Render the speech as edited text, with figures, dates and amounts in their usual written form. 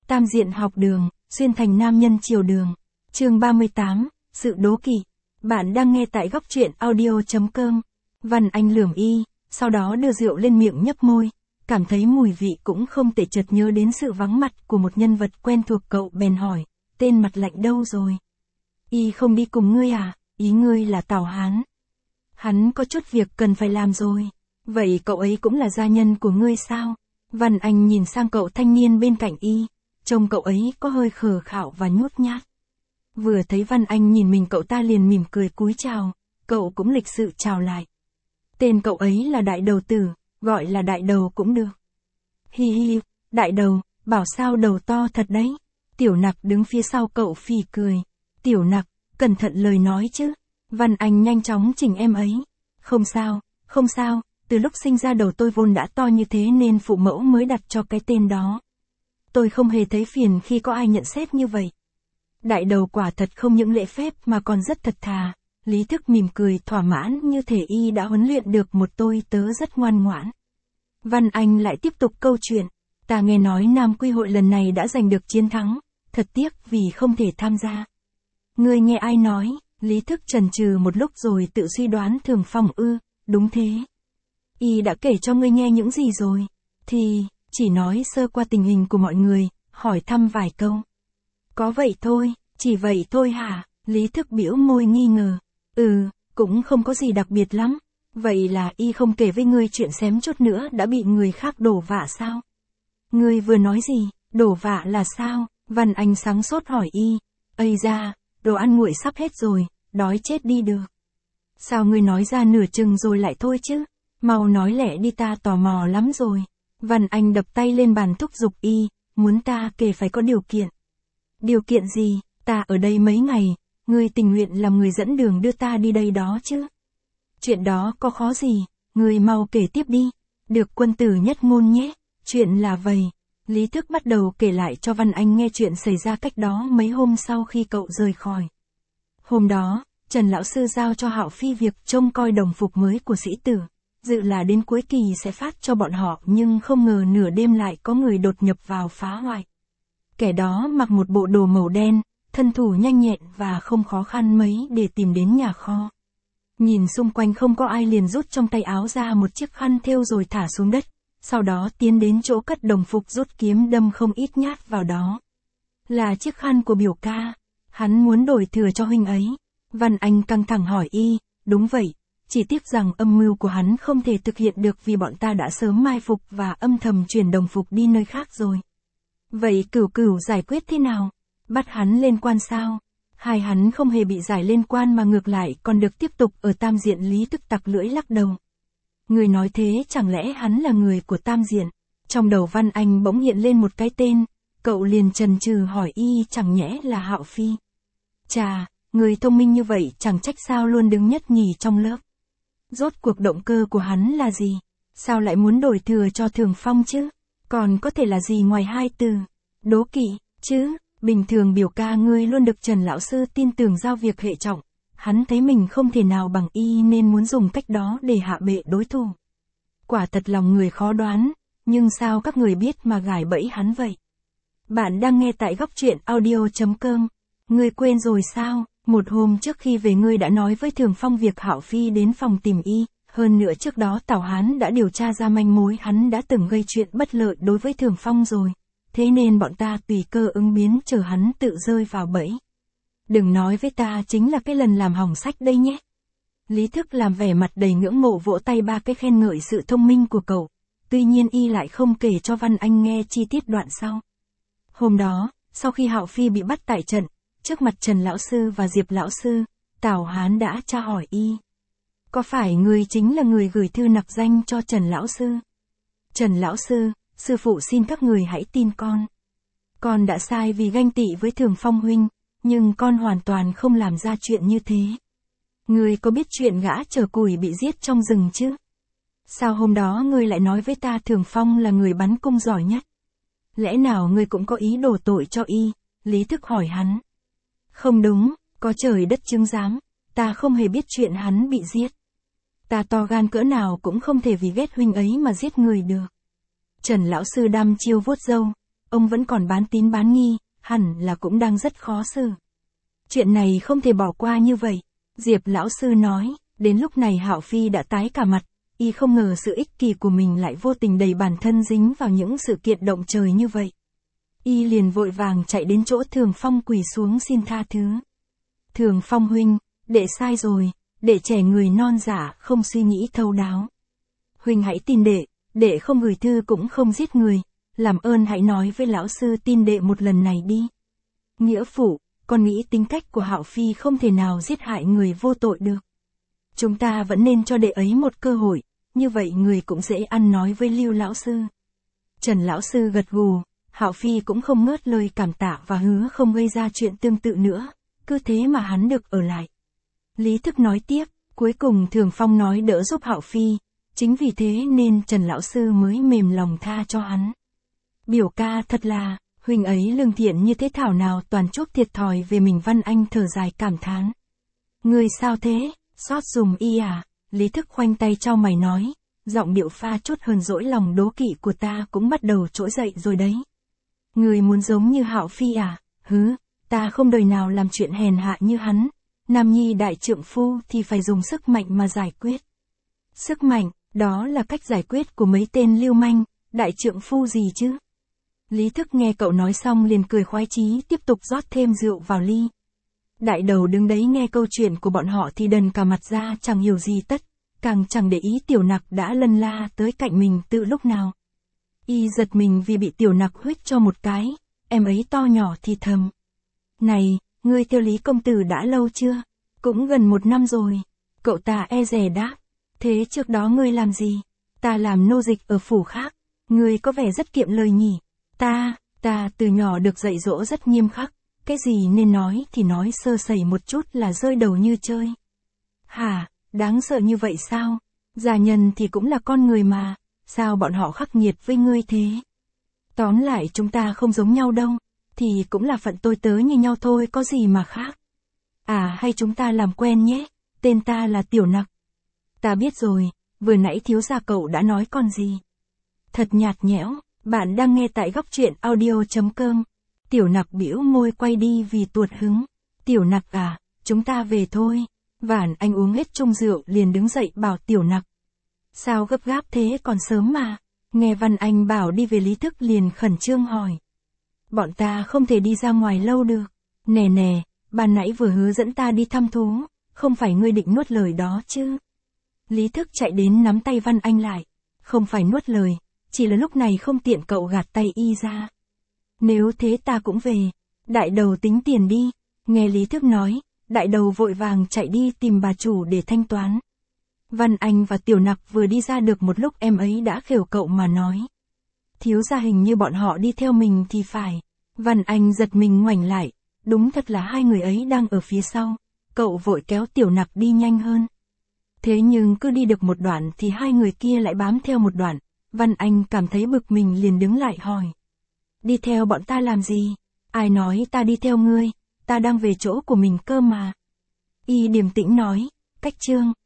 Tam diện học đường, xuyên thành nam nhân chiều đường. Chương 38, sự đố kỵ. Bạn đang nghe tại góc truyện audio.com. Văn Anh lườm y, sau đó đưa rượu lên miệng nhấp môi, cảm thấy mùi vị cũng không tệ, chợt nhớ đến sự vắng mặt của một nhân vật quen thuộc, cậu bèn hỏi, tên mặt lạnh đâu rồi? Y không đi cùng ngươi à? Ý ngươi là Tào Hán. Hắn có chút việc cần phải làm rồi. Vậy cậu ấy cũng là gia nhân của ngươi sao? Văn Anh nhìn sang cậu thanh niên bên cạnh y, trông cậu ấy có hơi khờ khạo và nhút nhát. Vừa thấy Văn Anh nhìn mình, cậu ta liền mỉm cười cúi chào, cậu cũng lịch sự chào lại. Tên cậu ấy là Đại Đầu Tử, gọi là Đại Đầu cũng được. Hi hi, Đại Đầu, bảo sao đầu to thật đấy. Tiểu Nặc đứng phía sau cậu phì cười. Tiểu Nặc, cẩn thận lời nói chứ. Văn Anh nhanh chóng chỉnh em ấy. Không sao, không sao, từ lúc sinh ra đầu tôi vốn đã to như thế nên phụ mẫu mới đặt cho cái tên đó. Tôi không hề thấy phiền khi có ai nhận xét như vậy. Đại Đầu quả thật không những lễ phép mà còn rất thật thà. Lý Thức mỉm cười thỏa mãn, như thể y đã huấn luyện được một tôi tớ rất ngoan ngoãn. Văn Anh lại tiếp tục câu chuyện. Ta nghe nói Nam Quy hội lần này đã giành được chiến thắng, thật tiếc vì không thể tham gia. Ngươi nghe ai nói? Lý Thức chần chừ một lúc rồi tự suy đoán. Thường Phong ư? Đúng thế. Y đã kể cho ngươi nghe những gì rồi? Thì, chỉ nói sơ qua tình hình của mọi người, hỏi thăm vài câu. Có vậy thôi, chỉ vậy thôi hả? Lý Thức bĩu môi nghi ngờ. Cũng không có gì đặc biệt lắm. Vậy là y không kể với ngươi chuyện xém chút nữa đã bị người khác đổ vạ sao? Ngươi vừa nói gì? Đổ vạ là sao? Văn Anh sáng sốt hỏi y. Ây da, đồ ăn nguội sắp hết rồi, đói chết đi được. Sao ngươi nói ra nửa chừng rồi lại thôi chứ? Mau nói lẹ đi, ta tò mò lắm rồi. Văn Anh đập tay lên bàn thúc giục y, muốn ta kể phải có điều kiện. Điều kiện gì? Ta ở đây mấy ngày, ngươi tình nguyện làm người dẫn đường đưa ta đi đây đó chứ? Chuyện đó có khó gì, ngươi mau kể tiếp đi. Được quân tử nhất ngôn nhé. Chuyện là vậy. Lý Thức bắt đầu kể lại cho Văn Anh nghe chuyện xảy ra cách đó mấy hôm sau khi cậu rời khỏi. Hôm đó, Trần lão sư giao cho Hạo Phi việc trông coi đồng phục mới của sĩ tử. Dự là đến cuối kỳ sẽ phát cho bọn họ, nhưng không ngờ nửa đêm lại có người đột nhập vào phá hoại. Kẻ đó mặc một bộ đồ màu đen, thân thủ nhanh nhẹn và không khó khăn mấy để tìm đến nhà kho. Nhìn xung quanh không có ai liền rút trong tay áo ra một chiếc khăn thêu rồi thả xuống đất. Sau đó tiến đến chỗ cất đồng phục, rút kiếm đâm không ít nhát vào đó. Là chiếc khăn của biểu ca. Hắn muốn đổi thừa cho huynh ấy. Văn Anh căng thẳng hỏi y. Đúng vậy. Chỉ tiếc rằng âm mưu của hắn không thể thực hiện được vì bọn ta đã sớm mai phục và âm thầm chuyển đồng phục đi nơi khác rồi. Vậy Cửu Cửu giải quyết thế nào? Bắt hắn lên quan sao? Hai hắn không hề bị giải lên quan mà ngược lại còn được tiếp tục ở Tam Diện. Lý Thức tặc lưỡi lắc đầu. Người nói thế chẳng lẽ hắn là người của Tam Diện? Trong đầu Văn Anh bỗng hiện lên một cái tên, cậu liền chần chừ hỏi y, chẳng nhẽ là Hạo Phi? Chà, người thông minh như vậy chẳng trách sao luôn đứng nhất nhì trong lớp. Rốt cuộc động cơ của hắn là gì? Sao lại muốn đổi thừa cho Thường Phong chứ? Còn có thể là gì ngoài hai từ đố kỵ chứ? Bình thường biểu ca ngươi luôn được Trần lão sư tin tưởng giao việc hệ trọng. Hắn thấy mình không thể nào bằng y nên muốn dùng cách đó để hạ bệ đối thủ. Quả thật lòng người khó đoán, nhưng sao các người biết mà gài bẫy hắn vậy? Bạn đang nghe tại góc truyện audio.com. Ngươi quên rồi sao? Một hôm trước khi về ngươi đã nói với Thường Phong việc Hạo Phi đến phòng tìm y. Hơn nữa trước đó Tào Hán đã điều tra ra manh mối hắn đã từng gây chuyện bất lợi đối với Thường Phong rồi. Thế nên bọn ta tùy cơ ứng biến chờ hắn tự rơi vào bẫy. Đừng nói với ta chính là cái lần làm hỏng sách đây nhé. Lý Thức làm vẻ mặt đầy ngưỡng mộ, vỗ tay ba cái khen ngợi sự thông minh của cậu. Tuy nhiên y lại không kể cho Văn Anh nghe chi tiết đoạn sau. Hôm đó, sau khi Hạo Phi bị bắt tại trận, trước mặt Trần lão sư và Diệp lão sư, Tào Hán đã tra hỏi y. Có phải người chính là người gửi thư nặc danh cho Trần lão sư? Trần lão sư, sư phụ xin các người hãy tin con. Con đã sai vì ganh tị với Thường Phong huynh, nhưng con hoàn toàn không làm ra chuyện như thế. Ngươi có biết chuyện gã chở củi bị giết trong rừng chứ? Sao hôm đó ngươi lại nói với ta Thường Phong là người bắn cung giỏi nhất? Lẽ nào ngươi cũng có ý đổ tội cho y? Lý Thức hỏi hắn. Không đúng, có trời đất chứng giám, ta không hề biết chuyện hắn bị giết. Ta to gan cỡ nào cũng không thể vì ghét huynh ấy mà giết người được. Trần lão sư đăm chiêu vuốt râu, ông vẫn còn bán tín bán nghi, hẳn là cũng đang rất khó xử. Chuyện này không thể bỏ qua như vậy. Diệp lão sư nói, đến lúc này Hạo Phi đã tái cả mặt, y không ngờ sự ích kỷ của mình lại vô tình đẩy bản thân dính vào những sự kiện động trời như vậy. Y liền vội vàng chạy đến chỗ Thường Phong quỳ xuống xin tha thứ. Thường Phong huynh, đệ sai rồi, đệ trẻ người non dạ không suy nghĩ thấu đáo. Huynh hãy tin đệ không gửi thư cũng không giết người, làm ơn hãy nói với lão sư tin đệ một lần này đi. Nghĩa phụ, con nghĩ tính cách của Hạo Phi không thể nào giết hại người vô tội được. Chúng ta vẫn nên cho đệ ấy một cơ hội, như vậy người cũng dễ ăn nói với Lưu lão sư. Trần lão sư gật gù, Hạo Phi cũng không ngớt lời cảm tạ và hứa không gây ra chuyện tương tự nữa, cứ thế mà hắn được ở lại. Lý Thức nói tiếp, cuối cùng Thường Phong nói đỡ giúp Hạo Phi, chính vì thế nên Trần lão sư mới mềm lòng tha cho hắn. Biểu ca thật là, huynh ấy lương thiện như thế thảo nào toàn chuốc thiệt thòi về mình. Văn Anh thở dài cảm thán. Người sao thế, xót dùm y à? Lý Thức khoanh tay trao mày nói, giọng điệu pha chút hờn dỗi lòng đố kỵ của ta cũng bắt đầu trỗi dậy rồi đấy. Người muốn giống như Hạo Phi à? Hứ, ta không đời nào làm chuyện hèn hạ như hắn. Nam nhi đại trượng phu thì phải dùng sức mạnh mà giải quyết. Sức mạnh, đó là cách giải quyết của mấy tên lưu manh, đại trượng phu gì chứ? Lý Thức nghe cậu nói xong liền cười khoái chí tiếp tục rót thêm rượu vào ly. Đại đầu đứng đấy nghe câu chuyện của bọn họ thì đần cả mặt ra chẳng hiểu gì tất, càng chẳng để ý Tiểu Nặc đã lân la tới cạnh mình từ lúc nào. Y giật mình vì bị Tiểu Nặc huých cho một cái, em ấy to nhỏ thì thầm. Này, ngươi theo Lý công tử đã lâu chưa? Cũng gần 1 năm rồi. Cậu ta e dè đáp. Thế trước đó ngươi làm gì? Ta làm nô dịch ở phủ khác. Ngươi có vẻ rất kiệm lời nhỉ? Ta từ nhỏ được dạy dỗ rất nghiêm khắc. Cái gì nên nói thì nói, sơ sẩy một chút là rơi đầu như chơi. Hả, đáng sợ như vậy sao? Già nhân thì cũng là con người mà, sao bọn họ khắc nghiệt với ngươi thế? Tóm lại chúng ta không giống nhau đâu, thì cũng là phận tôi tớ như nhau thôi, có gì mà khác. À hay chúng ta làm quen nhé, tên ta là Tiểu Nặc. Ta biết rồi, vừa nãy thiếu gia cậu đã nói con gì? Thật nhạt nhẽo, bạn đang nghe tại góc truyện audio.com. Tiểu Nặc bĩu môi quay đi vì tuột hứng. Tiểu Nặc à, chúng ta về thôi. Vãn Anh uống hết chung rượu liền đứng dậy bảo Tiểu Nặc. Sao gấp gáp thế, còn sớm mà. Nghe Văn Anh bảo đi về, Lý Thức liền khẩn trương hỏi. Bọn ta không thể đi ra ngoài lâu được. Nè, ban nãy vừa hứa dẫn ta đi thăm thú, không phải ngươi định nuốt lời đó chứ? Lý Thức chạy đến nắm tay Văn Anh lại. Không phải nuốt lời, chỉ là lúc này không tiện cậu gạt tay y ra. Nếu thế ta cũng về. Đại đầu tính tiền đi. Nghe Lý Thức nói, đại đầu vội vàng chạy đi tìm bà chủ để thanh toán. Văn Anh và Tiểu Nặc vừa đi ra được một lúc em ấy đã khều cậu mà nói. Thiếu gia hình như bọn họ đi theo mình thì phải. Văn Anh giật mình ngoảnh lại, đúng thật là hai người ấy đang ở phía sau. Cậu vội kéo Tiểu Nặc đi nhanh hơn. Thế nhưng cứ đi được một đoạn thì hai người kia lại bám theo một đoạn. Văn Anh cảm thấy bực mình liền đứng lại hỏi. Đi theo bọn ta làm gì? Ai nói ta đi theo ngươi, ta đang về chỗ của mình cơ mà. Y điềm tĩnh nói, cách chương.